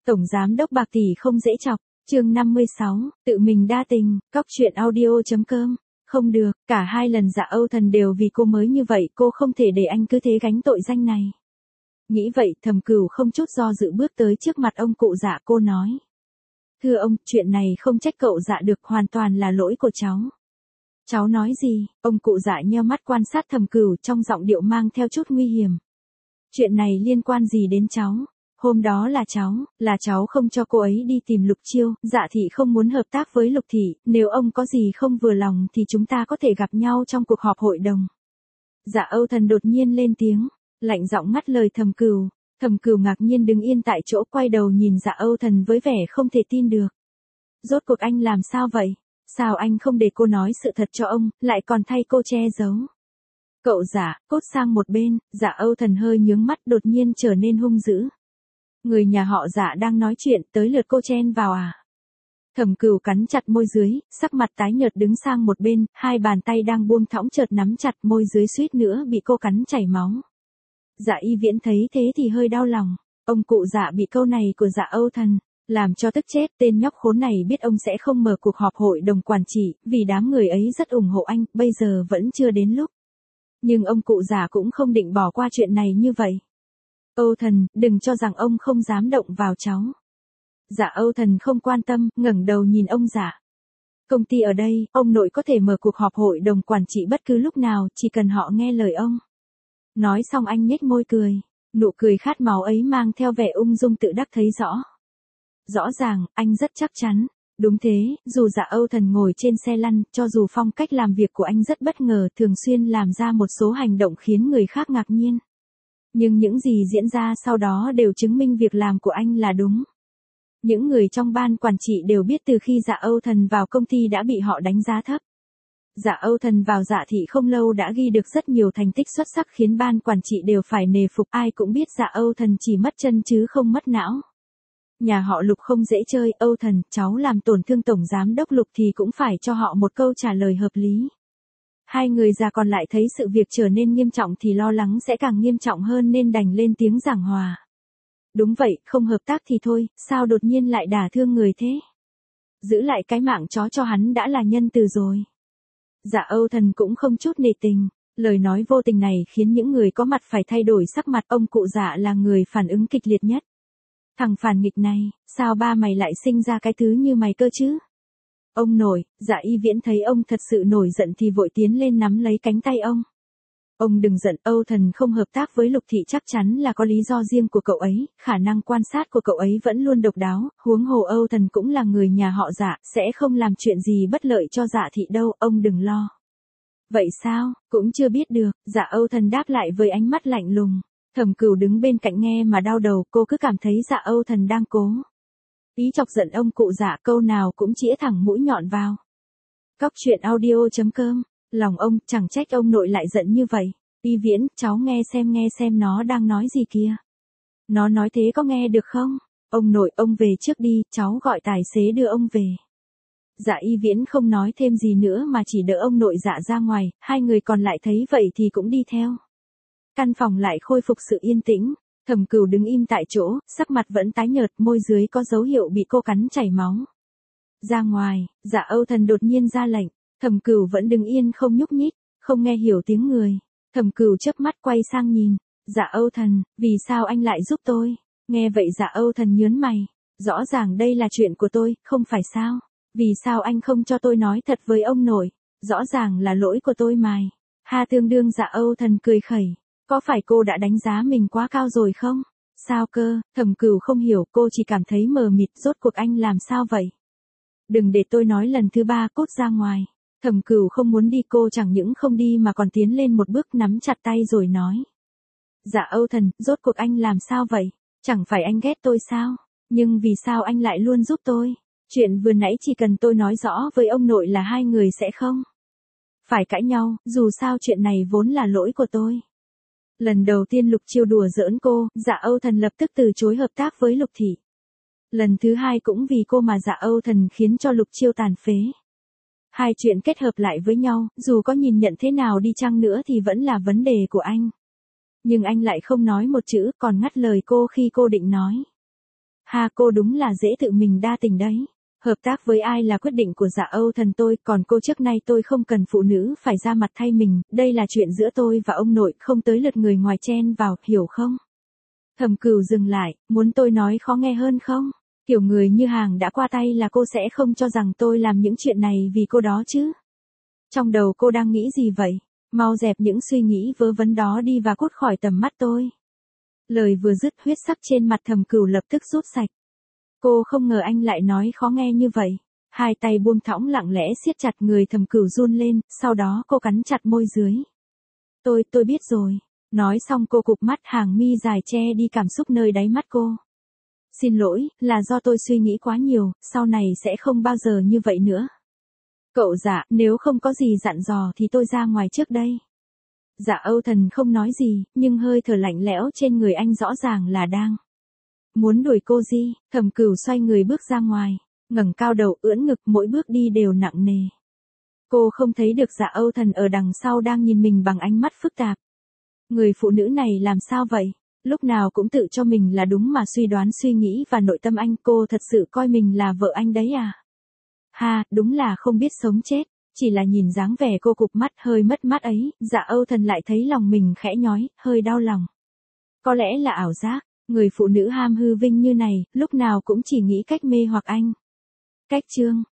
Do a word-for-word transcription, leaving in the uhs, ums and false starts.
Tổng giám đốc bạc tỷ không dễ chọc, chương năm mươi sáu, tự mình đa tình, cóc truyện audio.com. Không được, cả hai lần Dạ Âu Thần đều vì cô mới như vậy, cô không thể để anh cứ thế gánh tội danh này. Nghĩ vậy, Thẩm Cửu không chút do dự bước tới trước mặt ông cụ Dạ, cô nói. Thưa ông, chuyện này không trách cậu Dạ được, hoàn toàn là lỗi của cháu. Cháu nói gì? Ông cụ Dạ nheo mắt quan sát Thẩm Cửu, trong giọng điệu mang theo chút nguy hiểm. Chuyện này liên quan gì đến cháu? Hôm đó là cháu, là cháu không cho cô ấy đi tìm Lục Chiêu, Dạ thị không muốn hợp tác với Lục thị, nếu ông có gì không vừa lòng thì chúng ta có thể gặp nhau trong cuộc họp hội đồng. Dạ Âu Thần đột nhiên lên tiếng, lạnh giọng ngắt lời Thẩm Cửu. Thẩm Cửu ngạc nhiên đứng yên tại chỗ, quay đầu nhìn Dạ Âu Thần với vẻ không thể tin được. Rốt cuộc anh làm sao vậy? Sao anh không để cô nói sự thật cho ông, lại còn thay cô che giấu? Cậu Dạ, cốt sang một bên. Dạ Âu Thần hơi nhướng mắt, đột nhiên trở nên hung dữ. Người nhà họ Dạ đang nói chuyện, tới lượt cô chen vào à? Thẩm Cửu cắn chặt môi dưới, sắc mặt tái nhợt đứng sang một bên, hai bàn tay đang buông thõng chợt nắm chặt, môi dưới suýt nữa bị cô cắn chảy máu. Dạ Y Viễn thấy thế thì hơi đau lòng, ông cụ Dạ bị câu này của Dạ Âu Thần làm cho tức chết, tên nhóc khốn này biết ông sẽ không mở cuộc họp hội đồng quản trị, vì đám người ấy rất ủng hộ anh, bây giờ vẫn chưa đến lúc. Nhưng ông cụ Dạ cũng không định bỏ qua chuyện này như vậy. Âu Thần, đừng cho rằng ông không dám động vào cháu. Dạ Âu Thần không quan tâm, ngẩng đầu nhìn ông Dạ. Công ty ở đây, ông nội có thể mở cuộc họp hội đồng quản trị bất cứ lúc nào, chỉ cần họ nghe lời ông. Nói xong anh nhếch môi cười, nụ cười khát máu ấy mang theo vẻ ung dung tự đắc thấy rõ. Rõ ràng, anh rất chắc chắn. Đúng thế, dù Dạ Âu Thần ngồi trên xe lăn, cho dù phong cách làm việc của anh rất bất ngờ, thường xuyên làm ra một số hành động khiến người khác ngạc nhiên. Nhưng những gì diễn ra sau đó đều chứng minh việc làm của anh là đúng. Những người trong ban quản trị đều biết từ khi Dạ Âu Thần vào công ty đã bị họ đánh giá thấp. Dạ Âu Thần vào Dạ thị không lâu đã ghi được rất nhiều thành tích xuất sắc khiến ban quản trị đều phải nề phục, ai cũng biết Dạ Âu Thần chỉ mất chân chứ không mất não. Nhà họ Lục không dễ chơi, Âu Thần, cháu làm tổn thương tổng giám đốc Lục thì cũng phải cho họ một câu trả lời hợp lý. Hai người già còn lại thấy sự việc trở nên nghiêm trọng thì lo lắng sẽ càng nghiêm trọng hơn nên đành lên tiếng giảng hòa. Đúng vậy, không hợp tác thì thôi, sao đột nhiên lại đả thương người thế? Giữ lại cái mạng chó cho hắn đã là nhân từ rồi. Dạ Âu Thần cũng không chút nể tình, lời nói vô tình này khiến những người có mặt phải thay đổi sắc mặt, ông cụ Dạ là người phản ứng kịch liệt nhất. Thằng phản nghịch này, sao ba mày lại sinh ra cái thứ như mày cơ chứ? Ông nội, Dạ Y Viễn thấy ông thật sự nổi giận thì vội tiến lên nắm lấy cánh tay ông. Ông đừng giận, Âu Thần không hợp tác với Lục thị chắc chắn là có lý do riêng của cậu ấy, khả năng quan sát của cậu ấy vẫn luôn độc đáo, huống hồ Âu Thần cũng là người nhà họ Dạ, sẽ không làm chuyện gì bất lợi cho Dạ thị đâu, ông đừng lo. Vậy sao, cũng chưa biết được, Dạ Âu Thần đáp lại với ánh mắt lạnh lùng. Thẩm Cửu đứng bên cạnh nghe mà đau đầu, cô cứ cảm thấy Dạ Âu Thần đang cố ý chọc giận ông cụ Dạ, câu nào cũng chĩa thẳng mũi nhọn vào. Cóc truyện audio.com, lòng ông, chẳng trách ông nội lại giận như vậy. Y Viễn, cháu nghe xem nghe xem nó đang nói gì kìa. Nó nói thế có nghe được không? Ông nội, ông về trước đi, cháu gọi tài xế đưa ông về. Dạ Y Viễn không nói thêm gì nữa mà chỉ đỡ ông nội Dạ ra ngoài, hai người còn lại thấy vậy thì cũng đi theo. Căn phòng lại khôi phục sự yên tĩnh. Thẩm Cửu đứng im tại chỗ, sắc mặt vẫn tái nhợt, môi dưới có dấu hiệu bị cô cắn chảy máu. Ra ngoài, Dạ Âu Thần đột nhiên ra lệnh. Thẩm Cửu vẫn đứng yên không nhúc nhích, không nghe hiểu tiếng người. Thẩm Cửu chớp mắt quay sang nhìn. Dạ Âu Thần, vì sao anh lại giúp tôi? Nghe vậy Dạ Âu Thần nhớn mày. Rõ ràng đây là chuyện của tôi, không phải sao? Vì sao anh không cho tôi nói thật với ông nội? Rõ ràng là lỗi của tôi mày. Ha, tương đương Dạ Âu Thần cười khẩy. Có phải cô đã đánh giá mình quá cao rồi không? Sao cơ? Thẩm Cửu không hiểu, cô chỉ cảm thấy mờ mịt, rốt cuộc anh làm sao vậy? Đừng để tôi nói lần thứ ba, cút ra ngoài. Thẩm Cửu không muốn đi, cô chẳng những không đi mà còn tiến lên một bước nắm chặt tay rồi nói. Dạ Âu Thần, rốt cuộc anh làm sao vậy? Chẳng phải anh ghét tôi sao? Nhưng vì sao anh lại luôn giúp tôi? Chuyện vừa nãy chỉ cần tôi nói rõ với ông nội là hai người sẽ không phải cãi nhau, dù sao chuyện này vốn là lỗi của tôi. Lần đầu tiên Lục Chiêu đùa giỡn cô, Dạ Âu Thần lập tức từ chối hợp tác với Lục thị. Lần thứ hai cũng vì cô mà Dạ Âu Thần khiến cho Lục Chiêu tàn phế. Hai chuyện kết hợp lại với nhau, dù có nhìn nhận thế nào đi chăng nữa thì vẫn là vấn đề của anh. Nhưng anh lại không nói một chữ, còn ngắt lời cô khi cô định nói. Ha, cô đúng là dễ tự mình đa tình đấy. Hợp tác với ai là quyết định của Dạ Âu Thần tôi, còn cô trước nay tôi không cần phụ nữ phải ra mặt thay mình, đây là chuyện giữa tôi và ông nội, không tới lượt người ngoài chen vào, hiểu không? Thẩm Cửu dừng lại, muốn tôi nói khó nghe hơn không? Kiểu người như hàng đã qua tay là cô sẽ không cho rằng tôi làm những chuyện này vì cô đó chứ. Trong đầu cô đang nghĩ gì vậy? Mau dẹp những suy nghĩ vớ vẩn đó đi và cút khỏi tầm mắt tôi. Lời vừa dứt, huyết sắc trên mặt Thẩm Cửu lập tức rút sạch. Cô không ngờ anh lại nói khó nghe như vậy. Hai tay buông thõng lặng lẽ siết chặt người Thẩm Cửu run lên, sau đó cô cắn chặt môi dưới. Tôi, tôi biết rồi. Nói xong cô cụp mắt, hàng mi dài che đi cảm xúc nơi đáy mắt cô. Xin lỗi, là do tôi suy nghĩ quá nhiều, sau này sẽ không bao giờ như vậy nữa. Cậu Dạ, nếu không có gì dặn dò thì tôi ra ngoài trước đây. Dạ Âu Thần không nói gì, nhưng hơi thở lạnh lẽo trên người anh rõ ràng là đang muốn đuổi cô đi. Thẩm Cửu xoay người bước ra ngoài, ngẩng cao đầu ưỡn ngực, mỗi bước đi đều nặng nề. Cô không thấy được Dạ Âu Thần ở đằng sau đang nhìn mình bằng ánh mắt phức tạp. Người phụ nữ này làm sao vậy? Lúc nào cũng tự cho mình là đúng mà suy đoán suy nghĩ và nội tâm anh, cô thật sự coi mình là vợ anh đấy à? Ha, đúng là không biết sống chết. Chỉ là nhìn dáng vẻ cô cụp mắt hơi mất mát ấy, Dạ Âu Thần lại thấy lòng mình khẽ nhói, hơi đau lòng. Có lẽ là ảo giác, người phụ nữ ham hư vinh như này, lúc nào cũng chỉ nghĩ cách mê hoặc anh. Cách chương